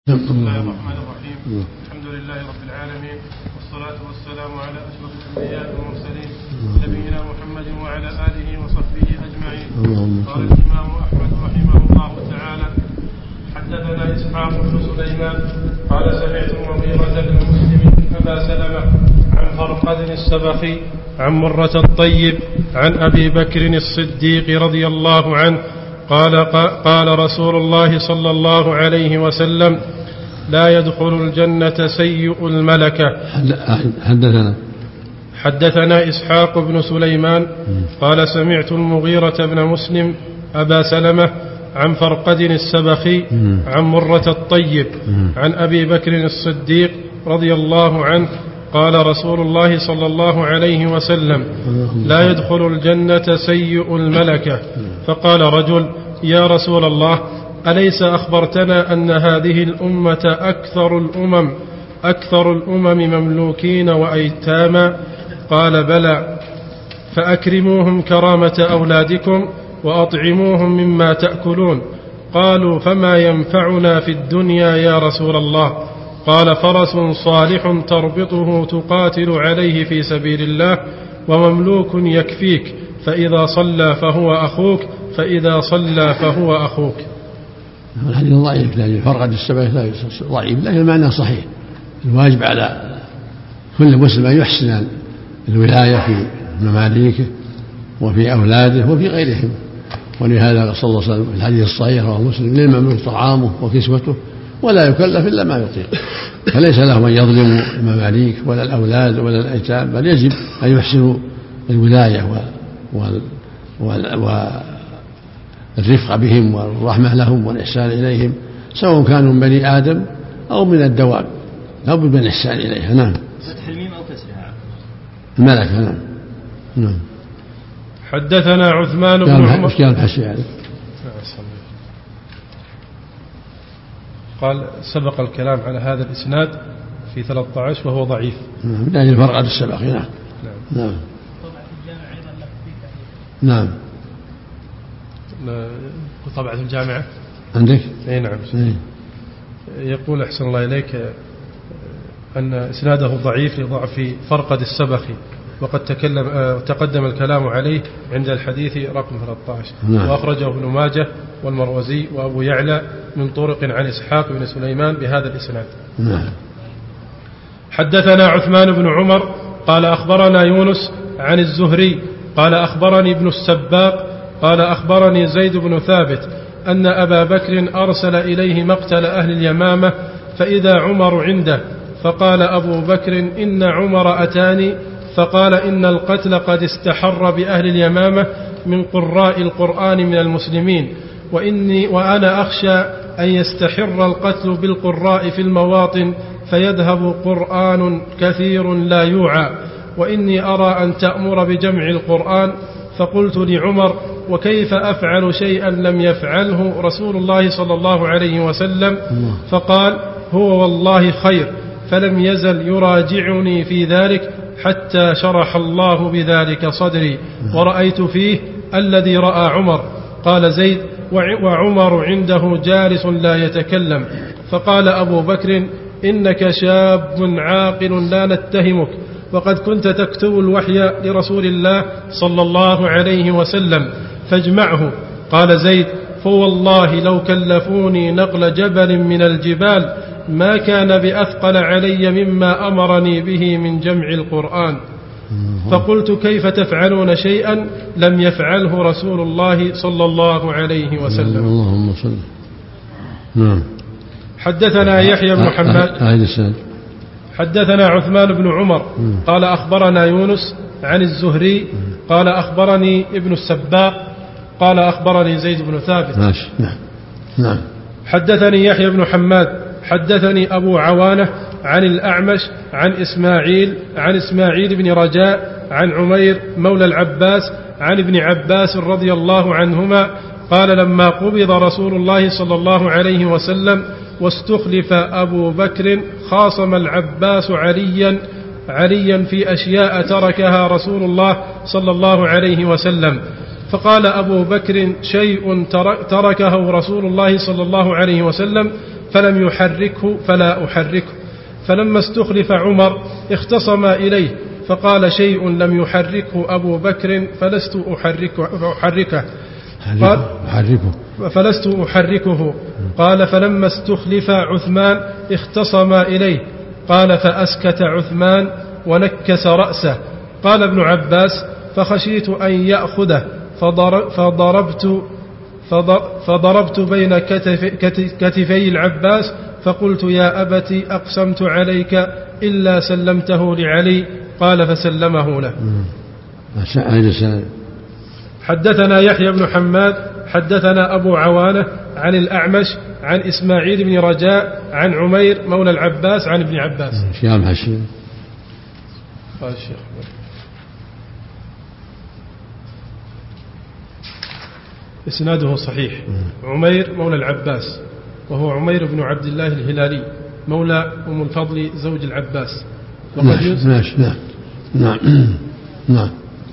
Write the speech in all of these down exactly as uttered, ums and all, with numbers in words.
بسم الله الرحمن الرحيم. الحمد لله رب العالمين، والصلاة والسلام على أشرف الأنبياء والمرسلين نبينا محمد وعلى آله وصحبه أجمعين. قال الإمام أحمد رحمه الله تعالى: حدثنا إسحاق بن سليمان قال سمعت المغيرة بن مسلم أبا سلمة عن فرقد السبخي عن مرة الطيب عن أبي بكر الصديق رضي الله عنه قال قال رسول الله صلى الله عليه وسلم: لا يدخل الجنة سيء الملكة. حدثنا حدثنا إسحاق بن سليمان قال سمعت المغيرة بن مسلم أبا سلمة عن فرقد السبخي عن مرة الطيب عن أبي بكر الصديق رضي الله عنه قال رسول الله صلى الله عليه وسلم: لا يدخل الجنة سيء الملكة. فقال رجل: يا رسول الله، أليس أخبرتنا أن هذه الأمة أكثر الأمم أكثر الأمم مملوكين وأيتاما؟ قال: بلى. فأكرموهم كرامة أولادكم وأطعموهم مما تأكلون. قالوا: فما ينفعنا في الدنيا يا رسول الله؟ قال: فرس صالح تربطه تقاتل عليه في سبيل الله، ومملوك يكفيك، فإذا صلى فهو أخوك، فإذا صلى فهو أخوك. الحديث ضعيف، لأن فرقد السبخي ضعيف، لكن المعنى صحيح. الواجب على كل مسلم أن يحسن الولاية في مماليكه وفي أولاده وفي غيرهم، ولهذا صلى الله عليه وسلم في الحديث الصحيح رواه مسلم: للمملوك طعامه وكسوته ولا يكلف إلا ما يطيق. فليس له أن يظلم المماليك ولا الأولاد ولا الأيتام، بل يجب أن يحسنوا الولاية والرفق بهم والرحمة لهم والإحسان إليهم، سواء كانوا من بني آدم أو من الدواب، لا بد من الإحسان إليها. نعم. فتح الميم أو كسرها؟ الملكة. نعم. نعم. حدثنا عثمان بن عمر. ايش قال الحشي يعني؟ قال: سبق الكلام على هذا الإسناد في ثلاثة عشر وهو ضعيف. نعم. يعني فرقد السبخي. نعم. نعم. نعم. طبعة الجامعة عندك؟ اي نعم. إيه؟ يقول أحسن الله إليك أن إسناده ضعيف لضعف فرقد السبخي، وقد تكلم تقدم الكلام عليه عند الحديث رقم ثلاثة عشر. نعم. وأخرجه ابن ماجه والمروزي وأبو يعلى من طرق عن إسحاق بن سليمان بهذا الإسناد. نعم. حدثنا عثمان بن عمر قال أخبرنا يونس عن الزهري قال أخبرني ابن السباق قال أخبرني زيد بن ثابت أن أبا بكر أرسل إليه مقتل أهل اليمامة، فإذا عمر عنده، فقال أبو بكر: إن عمر أتاني فقال إن القتل قد استحر بأهل اليمامة من قراء القرآن من المسلمين، وإني وأنا أخشى أن يستحر القتل بالقراء في المواطن فيذهب قرآن كثير لا يوعى، وإني أرى أن تأمر بجمع القرآن. فقلت لعمر: وكيف أفعل شيئا لم يفعله رسول الله صلى الله عليه وسلم؟ فقال: هو والله خير. فلم يزل يراجعني في ذلك حتى شرح الله بذلك صدري، ورأيت فيه الذي رأى عمر. قال زيد: وعمر عنده جالس لا يتكلم. فقال أبو بكر: إنك شاب عاقل لا نتهمك، وقد كنت تكتب الوحي لرسول الله صلى الله عليه وسلم، فاجمعه. قال زيد: فوالله لو كلفوني نقل جبل من الجبال ما كان بأثقل علي مما أمرني به من جمع القرآن. فقلت: كيف تفعلون شيئا لم يفعله رسول الله صلى الله عليه وسلم؟ اللهم صل. نعم. حدثنا يحيى بن حماد. حدثنا عثمان بن عمر قال أخبرنا يونس عن الزهري قال أخبرني ابن السباق قال أخبرني زيد بن ثابت. نعم. نعم. حدثني يحيى بن حماد حدثني أبو عوانة عن الأعمش عن إسماعيل عن إسماعيل بن رجاء عن عمير مولى العباس عن ابن عباس رضي الله عنهما قال: لما قبض رسول الله صلى الله عليه وسلم واستخلف أبو بكر خاصم العباس عليا عليا في أشياء تركها رسول الله صلى الله عليه وسلم، فقال أبو بكر: شيء تركه رسول الله صلى الله عليه وسلم فلم يحركه فلا أحركه. فلما استخلف عمر اختصم إليه فقال شيء لم يحركه أبو بكر فلست أحركه, أحركه قال فلست أحركه قال فلما استخلف عثمان اختصم إليه قال فأسكت عثمان ونكس رأسه. قال ابن عباس فخشيت أن يأخذه فضربت فضربت بين كتف كتفي العباس فقلت يا أبت أقسمت عليك إلا سلمته لعلي قال فسلمه له. حدثنا يحيى بن حماد حدثنا أبو عوانة عن الأعمش عن إسماعيل بن رجاء عن عمير مولى العباس عن ابن عباس. قال الشيخ إسناده صحيح. عمير مولى العباس وهو عمير بن عبد الله الهلالي مولى أم الفضل زوج العباس. نعم نعم نعم.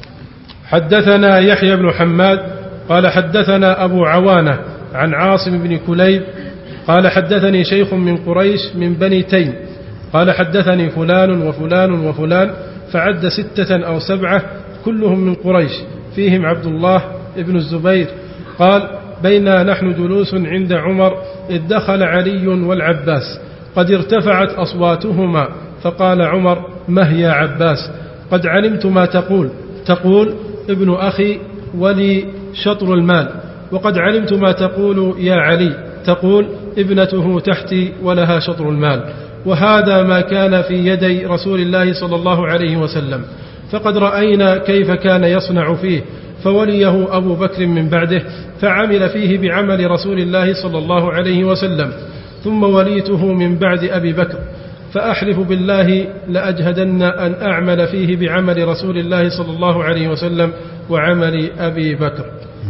حدثنا يحيى بن حماد قال حدثنا أبو عوانة عن عاصم بن كليب قال حدثني شيخ من قريش من بني تيم قال حدثني فلان وفلان وفلان فعد ستة أو سبعة كلهم من قريش فيهم عبد الله ابن الزبير قال بينا نحن جلوس عند عمر إذ دخل علي والعباس قد ارتفعت أصواتهما فقال عمر مه يا عباس قد علمت ما تقول تقول ابن أخي ولي شطر المال وقد علمت ما تقول يا علي تقول ابنته تحتي ولها شطر المال وهذا ما كان في يدي رسول الله صلى الله عليه وسلم فقد رأينا كيف كان يصنع فيه فوليه أبو بكر من بعده فعمل فيه بعمل رسول الله صلى الله عليه وسلم ثم وليته من بعد أبي بكر فأحلف بالله لأجهدن أن أعمل فيه بعمل رسول الله صلى الله عليه وسلم وعمل أبي بكر.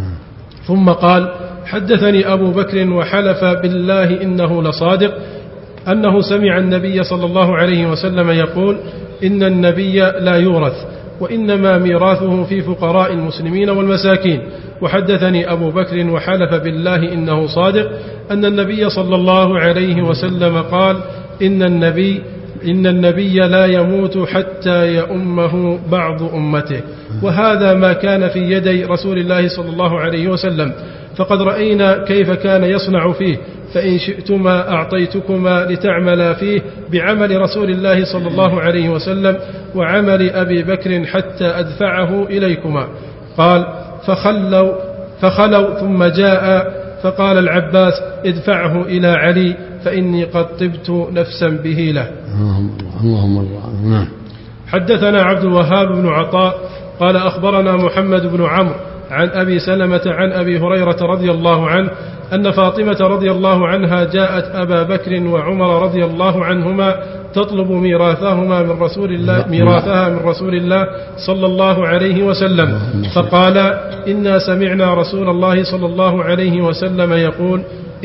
ثم قال حدثني أبو بكر وحلف بالله إنه لصادق أنه سمع النبي صلى الله عليه وسلم يقول إن النبي لا يورث وإنما ميراثه في فقراء المسلمين والمساكين. وحدثني أبو بكر وحلف بالله إنه صادق أن النبي صلى الله عليه وسلم قال إن النبي إن النبي لا يموت حتى يؤمه بعض أمته وهذا ما كان في يدي رسول الله صلى الله عليه وسلم فقد رأينا كيف كان يصنع فيه فإن شئتما أعطيتكما لتعملا فيه بعمل رسول الله صلى الله عليه وسلم وعمل أبي بكر حتى أدفعه إليكما. قال فخلوا, فخلوا ثم جاء فقال العباس ادفعه إلى علي فإني قد طبت نفسا به له. اللهم الله. حدثنا عبد الوهاب بن عطاء قال أخبرنا محمد بن عمرو عن أبي سلمة عن أبي هريرة رضي الله عنه أن فاطمة رضي الله عنها جاءت أبا بكر وعمر رضي الله عنهما تطلب ميراثهما من رسول الله ميراثها من رسول الله صلى الله عليه وسلم فقال إنا سمعنا رسول الله صلى الله عليه وسلم يقول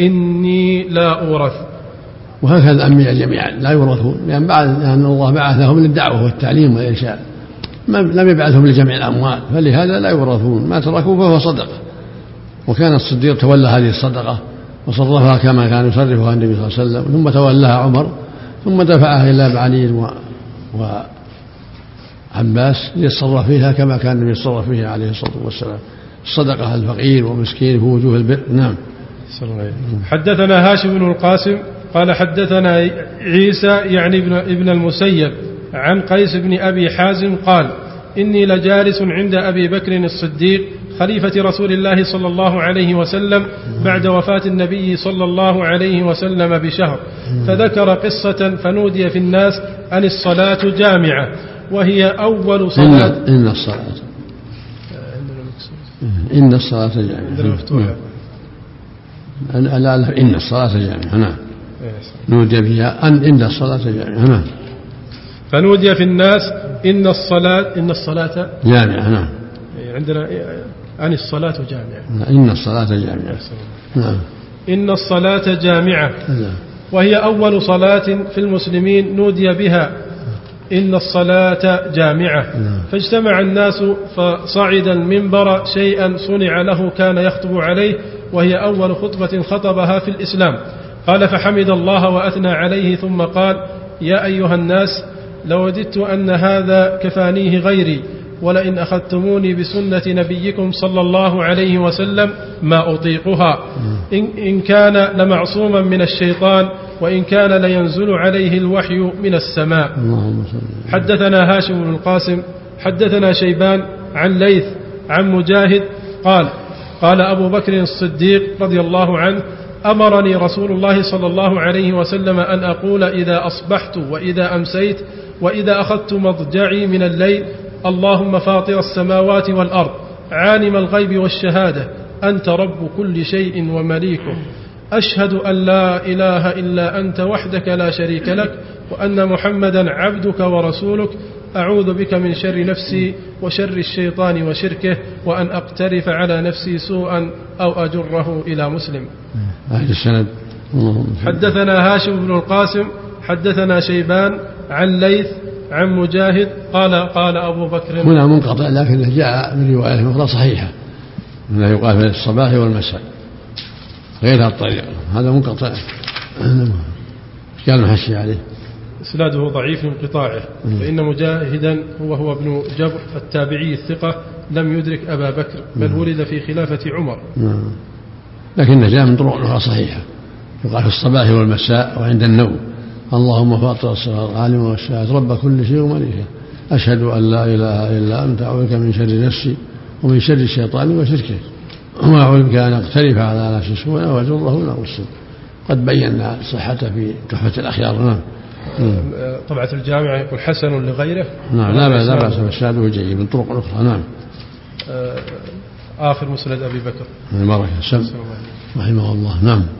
إني لا أورث. وهكذا الأنبياء جميعا لا يورثون لأن بعد أن الله بعثهم للدعوة والتعليم والإرشاد لم يبعثهم لجمع الأموال فلهذا لا يورثون ما تركوا فهو صدقة. وكان الصديق تولى هذه الصدقة وصرفها كما كان يصرفها النبي صلى الله عليه وسلم ثم تولاها عمر ثم دفعها إلى علي وعباس ليتصرف فيها كما كان النبي يتصرف فيها عليه الصلاة والسلام الصدقة الفقير ومسكين في وجوه البر. نعم. حدثنا هاشم بن القاسم قال حدثنا عيسى يعني ابن, ابن المسيب عن قيس بن أبي حازم قال إني لجالس عند أبي بكر الصديق خليفة رسول الله صلى الله عليه وسلم بعد وفاة النبي صلى الله عليه وسلم بشهر فذكر قصة فنودي في الناس أن الصلاة جامعة وهي أول صلاة إن الصلاة إن الصلاة جامعة لا لا إن الصلاة جامعة. نعم. نودي فيها أن إن الصلاة جامعة. نعم. فنودي في الناس إن الصلاة إن الصلاة جامعة. نعم. عندنا أن الصلاة جامعة. إن الصلاة جامعة. نعم. إن الصلاة جامعة وهي أول صلاة في المسلمين نودي بها إن الصلاة جامعة فاجتمع الناس فصعد المنبر شيئا صنع له كان يخطب عليه وهي أول خطبة خطبها في الإسلام قال فحمد الله وأثنى عليه ثم قال يا أيها الناس لوددت أن هذا كفانيه غيري ولئن أخذتموني بسنة نبيكم صلى الله عليه وسلم ما أطيقها إن, إن كان لمعصوما من الشيطان وإن كان لينزل عليه الوحي من السماء. حدثنا هاشم بن القاسم حدثنا شيبان عن ليث عن مجاهد قال قال أبو بكر الصديق رضي الله عنه أمرني رسول الله صلى الله عليه وسلم أن أقول إذا أصبحت وإذا أمسيت وإذا أخذت مضجعي من الليل اللهم فاطر السماوات والأرض عالم الغيب والشهادة أنت رب كل شيء ومليكه أشهد أن لا إله إلا أنت وحدك لا شريك لك وأن محمدا عبدك ورسولك أعوذ بك من شر نفسي وشر الشيطان وشركه وأن أقترف على نفسي سوءا أو أجره إلى مسلم. السند. حدثنا هاشم بن القاسم حدثنا شيبان عن ليث عن مجاهد قال قال أبو بكر. هنا منقطع لكن جاء من رواية أخرى صحيحة أنه يقال في الصباح والمساء غير الطريق هذا منقطع. كان محشي عليه إسناده ضعيف انقطاعه فإن مجاهدا هو هو ابن جبر التابعي الثقة لم يدرك أبا بكر بل ولد في خلافة عمر. لكن جاء من طرق أخرى صحيحة يقال في الصباح والمساء وعند النوم اللهم فاطر السماوات عالم والشهادة رب كل شيء ومليكه أشهد أن لا إله إلا أنت أعوذ بك من شر نفسي ومن شر الشيطان وشركه وأعوذ بك أن أقترف على نفسي سوءا وأجره إلى مسلم. قد بينا صحته في تحفة الأخيار. نعم. طبعة الجامعة يقول حسن لغيره. نعم لا بأس لا بأس فساده جيد من طرق أخرى. نعم. آخر مسند أبي بكر المبارك سم رحمه الله. نعم.